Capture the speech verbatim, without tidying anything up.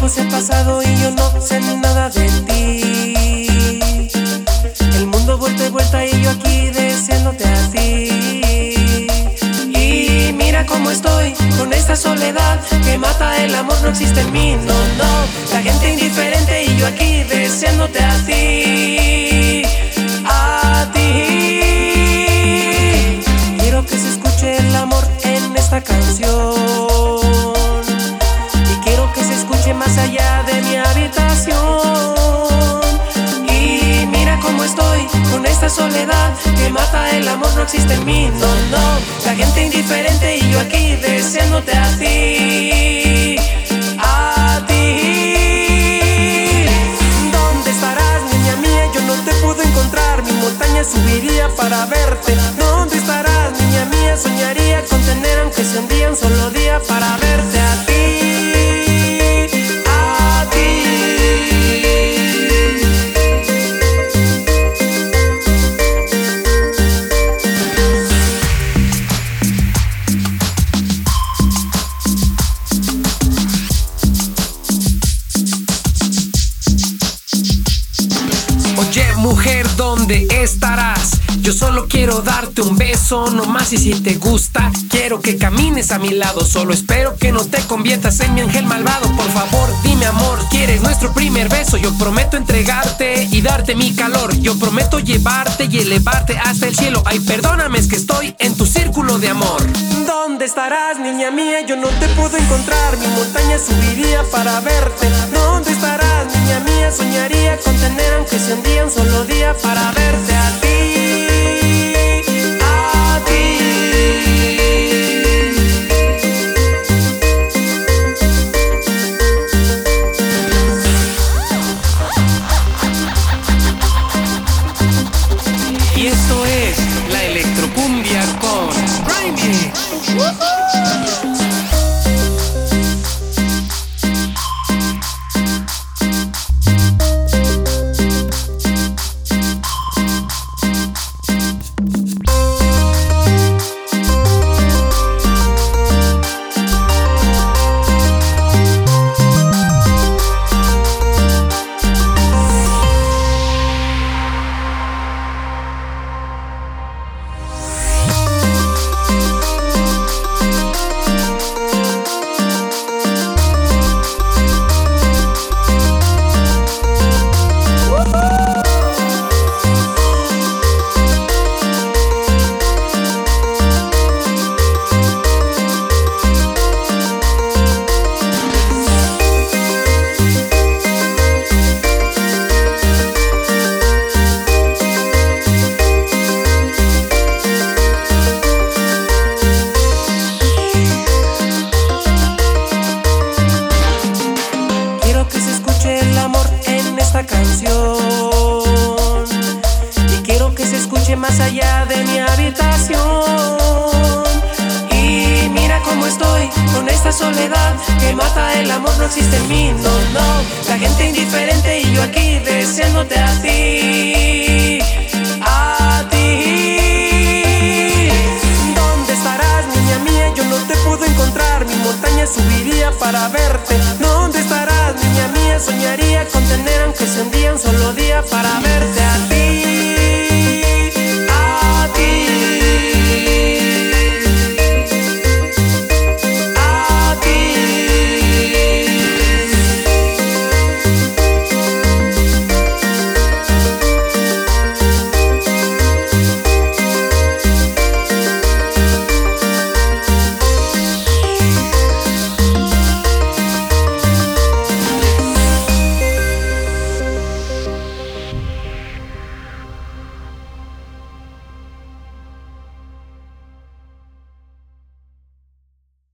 tiempos he pasado y yo no sé nada de ti. El mundo vuelta y vuelta y yo aquí deseándote a ti. Y mira cómo estoy con esta soledad que mata el amor, no existe en mí, no, no. La gente indiferente y yo aquí deseándote a ti, a ti. Quiero que se escuche el amor en esta canción y quiero que se escuche más allá de mi habitación. Y mira cómo estoy con esta soledad que mata el amor, no existe en mí, no, no. La gente indiferente y yo aquí deseándote a ti, a ti. ¿Dónde estarás, niña mía? Yo no te puedo encontrar. Mi montaña subiría para verte. ¿Dónde estarás, niña mía? Soñaría con tener, aunque sea un día, un solo día para verte a ti. Oye, mujer, ¿dónde estarás? Yo solo quiero darte un beso, no más, y si te gusta quiero que camines a mi lado. Solo espero que no te conviertas en mi ángel malvado. Por favor, dime amor, ¿quieres nuestro primer beso? Yo prometo entregarte y darte mi calor. Yo prometo llevarte y elevarte hasta el cielo. Ay, perdóname, es que estoy en tu círculo de amor. ¿Dónde estarás, niña mía? Yo no te puedo encontrar. Mi montaña subiría para verte. ¿Dónde estarás, niña mía? Soñaría con tener, aunque sea un día, un solo día para verte a ti. Y esto es la electrocumbia con Grimy. Canción y quiero que se escuche más allá de mi habitación. Y mira cómo estoy con esta soledad que mata el amor, no existe en mí, no, no. La gente indiferente y yo aquí deseándote a ti, a ti. ¿Dónde estarás, niña mía? Yo no te puedo encontrar. Mi montaña subiría para verte. ¿Dónde estarás, niña mía? Soñaría con tener, aunque sea un día,